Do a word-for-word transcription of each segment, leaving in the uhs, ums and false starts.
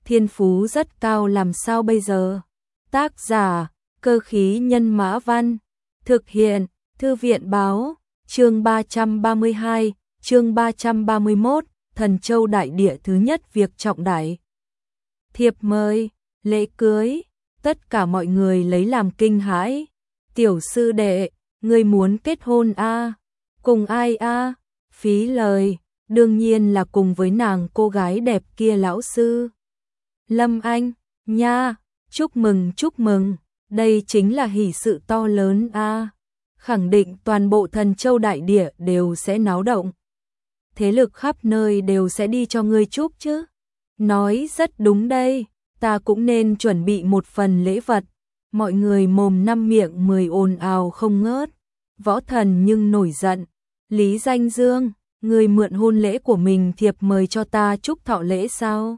thiên phú rất cao làm sao bây giờ? Tác giả, Cơ khí nhân mã văn, thực hiện, Thư viện báo, chương ba trăm ba mươi hai, chương ba trăm ba mươi mốt, Thần Châu Đại Địa thứ nhất việc trọng đại. Thiệp mời, lễ cưới, tất cả mọi người lấy làm kinh hãi. Tiểu sư đệ, ngươi muốn kết hôn a? À? Cùng ai a? À? Phí lời, đương nhiên là cùng với nàng cô gái đẹp kia lão sư. Lâm Anh, nha, chúc mừng chúc mừng, đây chính là hỷ sự to lớn a. À? Khẳng định toàn bộ Thần Châu Đại Địa đều sẽ náo động. Thế lực khắp nơi đều sẽ đi cho ngươi chúc chứ. Nói rất đúng đây, ta cũng nên chuẩn bị một phần lễ vật. Mọi người mồm năm miệng mười ồn ào không ngớt. Võ Thần nhưng nổi giận. Lý Danh Dương, ngươi mượn hôn lễ của mình thiệp mời cho ta chúc thọ lễ sao?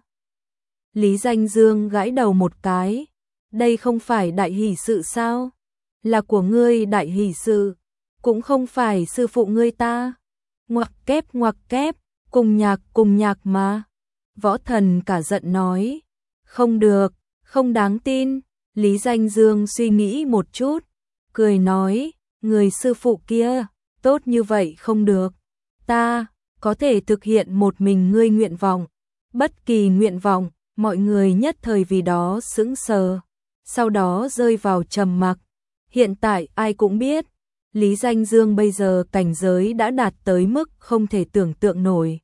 Lý Danh Dương gãi đầu một cái. Đây không phải đại hỷ sự sao? Là của ngươi đại hỷ sự, cũng không phải sư phụ ngươi ta. Ngoặc kép ngoặc kép, cùng nhạc cùng nhạc mà. Võ Thần cả giận nói. Không được, không đáng tin. Lý Danh Dương suy nghĩ một chút, cười nói, người sư phụ kia, tốt như vậy không được. Ta, có thể thực hiện một mình ngươi nguyện vọng. Bất kỳ nguyện vọng, mọi người nhất thời vì đó sững sờ, sau đó rơi vào trầm mặc. Hiện tại ai cũng biết, Lý Danh Dương bây giờ cảnh giới đã đạt tới mức không thể tưởng tượng nổi.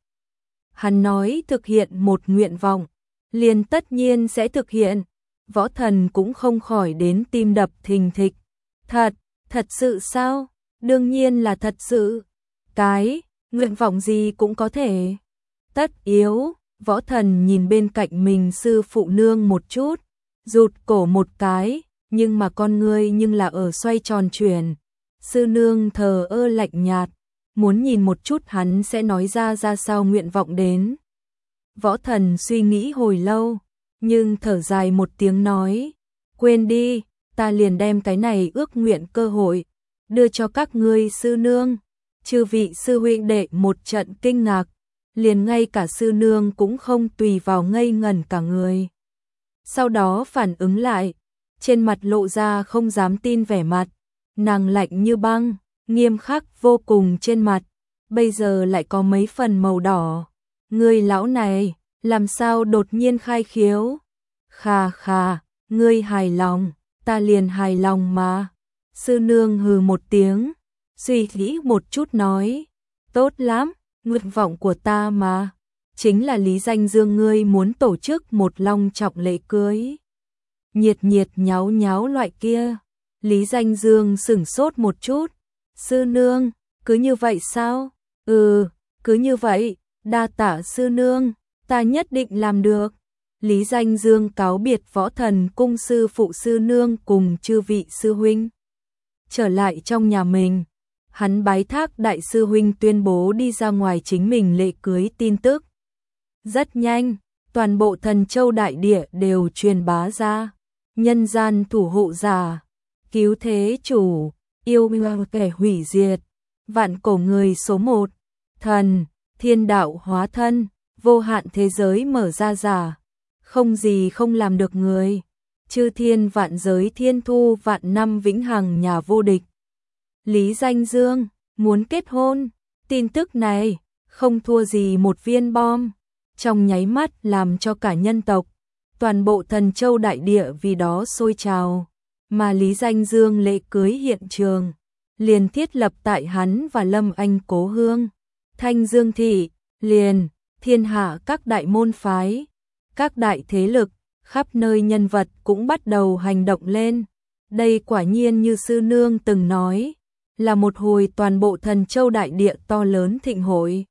Hắn nói thực hiện một nguyện vọng, liền tất nhiên sẽ thực hiện. Võ Thần cũng không khỏi đến tim đập thình thịch. Thật, thật sự sao? Đương nhiên là thật sự. Cái, nguyện vọng gì cũng có thể. Tất yếu, Võ Thần nhìn bên cạnh mình sư phụ nương một chút, rụt cổ một cái, nhưng mà con ngươi nhưng là ở xoay tròn chuyển. Sư nương thờ ơ lạnh nhạt, muốn nhìn một chút hắn sẽ nói ra ra sao nguyện vọng đến. Võ Thần suy nghĩ hồi lâu, nhưng thở dài một tiếng nói, quên đi, ta liền đem cái này ước nguyện cơ hội, đưa cho các ngươi sư nương. Chư vị sư huynh đệ một trận kinh ngạc, liền ngay cả sư nương cũng không tùy vào ngây ngẩn cả người. Sau đó phản ứng lại, trên mặt lộ ra không dám tin vẻ mặt, nàng lạnh như băng, nghiêm khắc vô cùng trên mặt, bây giờ lại có mấy phần màu đỏ. Ngươi lão này, làm sao đột nhiên khai khiếu? Khà khà, ngươi hài lòng, ta liền hài lòng mà. Sư nương hừ một tiếng, suy nghĩ một chút nói, tốt lắm, nguyện vọng của ta mà, chính là Lý Danh Dương ngươi muốn tổ chức một long trọng lễ cưới. Nhiệt nhiệt nháo nháo loại kia. Lý Danh Dương sửng sốt một chút. Sư nương, cứ như vậy sao? Ừ, cứ như vậy, đa tạ sư nương, ta nhất định làm được. Lý Danh Dương cáo biệt Võ Thần cung sư phụ sư nương cùng chư vị sư huynh. Trở lại trong nhà mình, hắn bái thác đại sư huynh tuyên bố đi ra ngoài chính mình lễ cưới tin tức. Rất nhanh, toàn bộ Thần Châu Đại Địa đều truyền bá ra. Nhân gian thủ hộ giả, cứu thế chủ, yêu kẻ hủy diệt, vạn cổ người số một, thần, thiên đạo hóa thân, vô hạn thế giới mở ra giả, không gì không làm được người, chư thiên vạn giới thiên thu vạn năm vĩnh hằng nhà vô địch. Lý Danh Dương muốn kết hôn, tin tức này không thua gì một viên bom, trong nháy mắt làm cho cả nhân tộc, toàn bộ Thần Châu Đại Địa vì đó sôi trào, mà Lý Danh Dương lễ cưới hiện trường liền thiết lập tại hắn và Lâm Anh cố hương Thanh Dương thị, liền thiên hạ các đại môn phái, các đại thế lực, khắp nơi nhân vật cũng bắt đầu hành động lên. Đây quả nhiên như sư nương từng nói, là một hồi toàn bộ Thần Châu Đại Địa to lớn thịnh hội.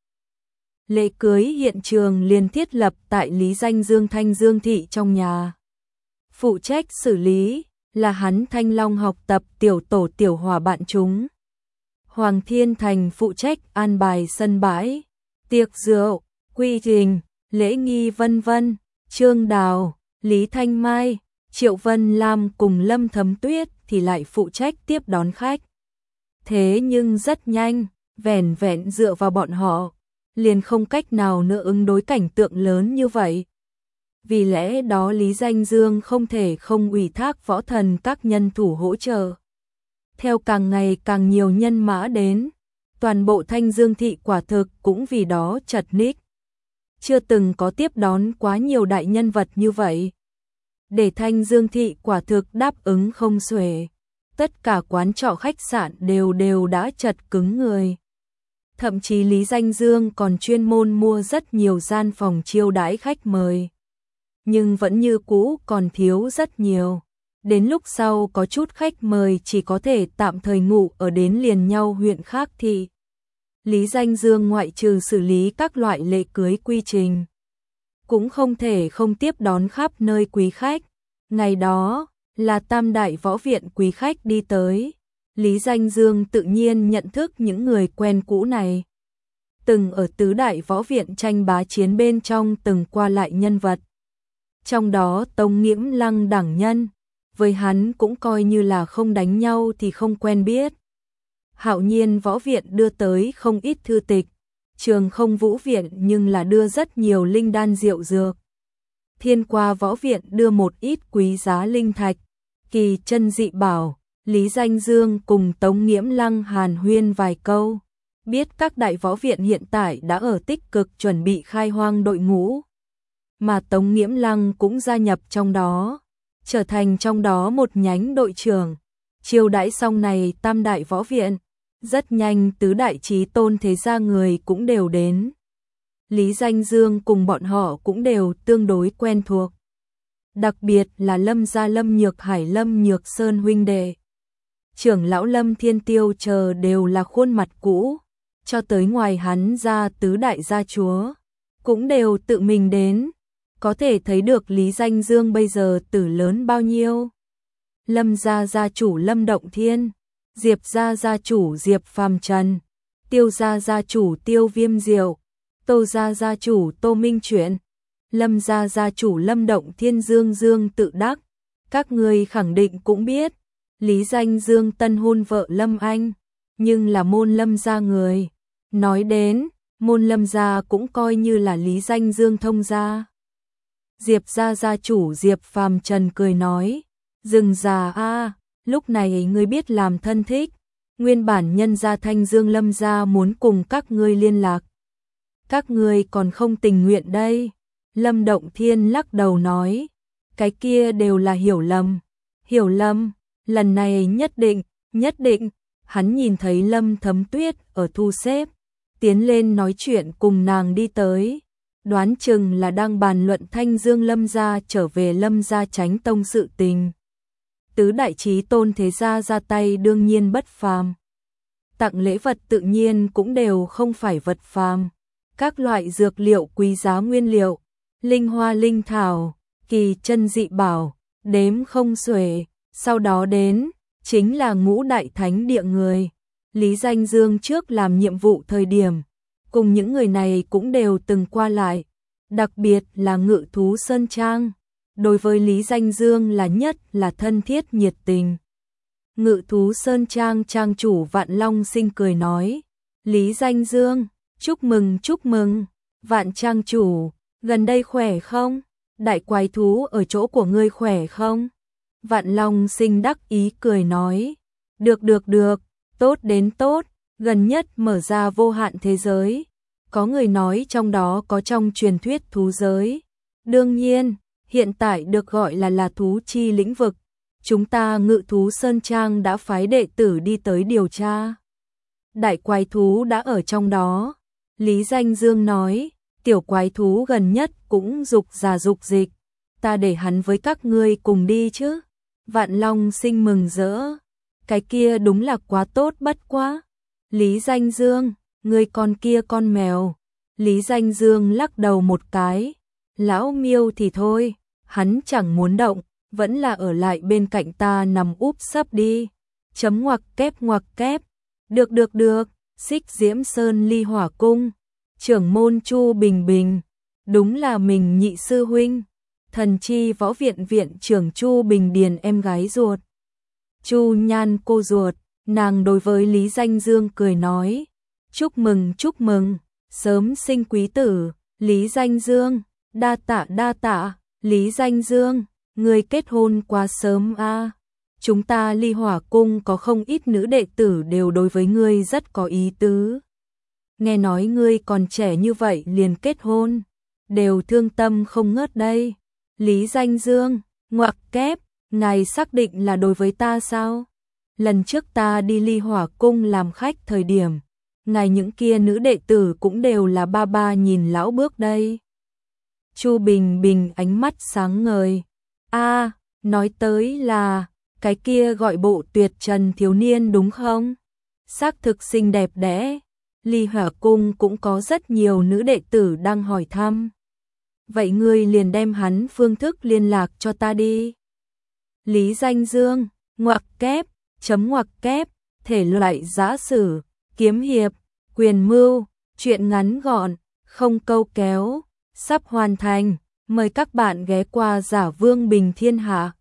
Lễ cưới hiện trường liền thiết lập tại Lý Danh Dương Thanh Dương thị trong nhà. Phụ trách xử lý là hắn Thanh Long học tập tiểu tổ tiểu hòa bạn chúng. Hoàng Thiên Thành phụ trách an bài sân bãi, tiệc rượu, quy trình, lễ nghi vân vân. Trương Đào, Lý Thanh Mai, Triệu Vân Lam cùng Lâm Thấm Tuyết thì lại phụ trách tiếp đón khách. Thế nhưng rất nhanh, vẻn vẹn dựa vào bọn họ, liền không cách nào nữa ứng đối cảnh tượng lớn như vậy. Vì lẽ đó Lý Danh Dương không thể không ủy thác võ thần các nhân thủ hỗ trợ. Theo càng ngày càng nhiều nhân mã đến, toàn bộ Thanh Dương thị quả thực cũng vì đó chật ních. Chưa từng có tiếp đón quá nhiều đại nhân vật như vậy. Để Thanh Dương thị quả thực đáp ứng không xuể. Tất cả quán trọ khách sạn đều đều đã chật cứng người. Thậm chí Lý Danh Dương còn chuyên môn mua rất nhiều gian phòng chiêu đãi khách mời. Nhưng vẫn như cũ còn thiếu rất nhiều. Đến lúc sau có chút khách mời chỉ có thể tạm thời ngủ ở đến liền nhau huyện khác thì Lý Danh Dương ngoại trừ xử lý các loại lễ cưới quy trình, cũng không thể không tiếp đón khắp nơi quý khách. Ngày đó là tam đại võ viện quý khách đi tới. Lý Danh Dương tự nhiên nhận thức những người quen cũ này. Từng ở tứ đại võ viện tranh bá chiến bên trong từng qua lại nhân vật. Trong đó Tống Nghiễm Lăng đẳng nhân, với hắn cũng coi như là không đánh nhau thì không quen biết. Hạo Nhiên võ viện đưa tới không ít thư tịch, Trường Không vũ viện nhưng là đưa rất nhiều linh đan diệu dược. Thiên Qua võ viện đưa một ít quý giá linh thạch, kỳ chân dị bảo. Lý Danh Dương cùng Tống Nghiễm Lăng hàn huyên vài câu, biết các đại võ viện hiện tại đã ở tích cực chuẩn bị khai hoang đội ngũ, mà Tống Nghiễm Lăng cũng gia nhập trong đó, trở thành trong đó một nhánh đội trưởng. Chiêu đãi xong này tam đại võ viện, rất nhanh tứ đại chí tôn thế gia người cũng đều đến. Lý Danh Dương cùng bọn họ cũng đều tương đối quen thuộc. Đặc biệt là Lâm gia Lâm Nhược Hải Lâm Nhược Sơn huynh đệ. Trưởng lão Lâm Thiên Tiêu chờ đều là khuôn mặt cũ, cho tới ngoài hắn ra tứ đại gia chúa, cũng đều tự mình đến, có thể thấy được Lý Danh Dương bây giờ tử lớn bao nhiêu. Lâm gia gia chủ Lâm Động Thiên, Diệp gia gia chủ Diệp Phàm Trần, Tiêu gia gia chủ Tiêu Viêm Diệu, Tô gia gia chủ Tô Minh Chuyển, Lâm gia gia chủ Lâm Động Thiên Dương Dương tự đắc, các người khẳng định cũng biết. Lý Danh Dương tân hôn vợ Lâm Anh, nhưng là môn Lâm gia người. Nói đến, môn Lâm gia cũng coi như là Lý Danh Dương thông gia. Diệp gia gia chủ Diệp Phàm Trần cười nói, dừng già a, lúc này ngươi biết làm thân thích, nguyên bản nhân gia Thanh Dương Lâm gia muốn cùng các ngươi liên lạc. Các ngươi còn không tình nguyện đây. Lâm Động Thiên lắc đầu nói, cái kia đều là hiểu lầm. Hiểu lầm? Lần này nhất định, nhất định. Hắn nhìn thấy Lâm Thấm Tuyết ở thu xếp, tiến lên nói chuyện cùng nàng đi tới. Đoán chừng là đang bàn luận Thanh Dương Lâm gia trở về Lâm gia tránh tông sự tình. Tứ đại chí tôn thế gia ra tay đương nhiên bất phàm. Tặng lễ vật tự nhiên cũng đều không phải vật phàm. Các loại dược liệu quý giá nguyên liệu, linh hoa linh thảo, kỳ chân dị bảo, đếm không xuể. Sau đó đến, chính là ngũ đại thánh địa người. Lý Danh Dương trước làm nhiệm vụ thời điểm, cùng những người này cũng đều từng qua lại, đặc biệt là Ngự Thú Sơn Trang. Đối với Lý Danh Dương là nhất là thân thiết nhiệt tình. Ngự Thú Sơn Trang trang chủ Vạn Long Sinh cười nói, Lý Danh Dương, chúc mừng chúc mừng, Vạn trang chủ, gần đây khỏe không? Đại quái thú ở chỗ của ngươi khỏe không? Vạn Long Sinh đắc ý cười nói, được được được, tốt đến tốt, gần nhất mở ra vô hạn thế giới. Có người nói trong đó có trong truyền thuyết thú giới. Đương nhiên, hiện tại được gọi là là thú chi lĩnh vực. Chúng ta Ngự Thú Sơn Trang đã phái đệ tử đi tới điều tra. Đại quái thú đã ở trong đó. Lý Danh Dương nói, tiểu quái thú gần nhất cũng dục già dục dịch. Ta để hắn với các ngươi cùng đi chứ. Vạn Long Sinh mừng rỡ. Cái kia đúng là quá tốt bất quá. Lý Danh Dương, ngươi con kia con mèo. Lý Danh Dương lắc đầu một cái. Lão Miêu thì thôi, hắn chẳng muốn động, vẫn là ở lại bên cạnh ta nằm úp sấp đi. Chấm ngoặc kép ngoặc kép. Được được được, Xích Diễm Sơn Ly Hỏa Cung. Trưởng môn Chu Bình Bình. Đúng là mình nhị sư huynh. Thần chi võ viện viện trưởng Chu Bình Điền em gái ruột. Chu Nhan cô ruột, nàng đối với Lý Danh Dương cười nói, chúc mừng chúc mừng, sớm sinh quý tử. Lý Danh Dương, đa tạ đa tạ. Lý Danh Dương, người kết hôn quá sớm a. Chúng ta Ly Hỏa cung có không ít nữ đệ tử đều đối với ngươi rất có ý tứ. Nghe nói ngươi còn trẻ như vậy liền kết hôn, đều thương tâm không ngớt đây. Lý Danh Dương, ngoặc kép, ngài xác định là đối với ta sao? Lần trước ta đi Ly Hỏa cung làm khách thời điểm, ngài những kia nữ đệ tử cũng đều là ba ba nhìn lão bước đây. Chu Bình Bình ánh mắt sáng ngời. A, nói tới là cái kia gọi bộ tuyệt trần thiếu niên đúng không? Xác thực xinh đẹp đẽ. Ly Hỏa cung cũng có rất nhiều nữ đệ tử đang hỏi thăm. Vậy ngươi liền đem hắn phương thức liên lạc cho ta đi. Lý Danh Dương, ngoặc kép, chấm ngoặc kép, thể loại giã sử, kiếm hiệp, quyền mưu, truyện ngắn gọn, không câu kéo, sắp hoàn thành. Mời các bạn ghé qua Giả Vương Bình Thiên Hạ.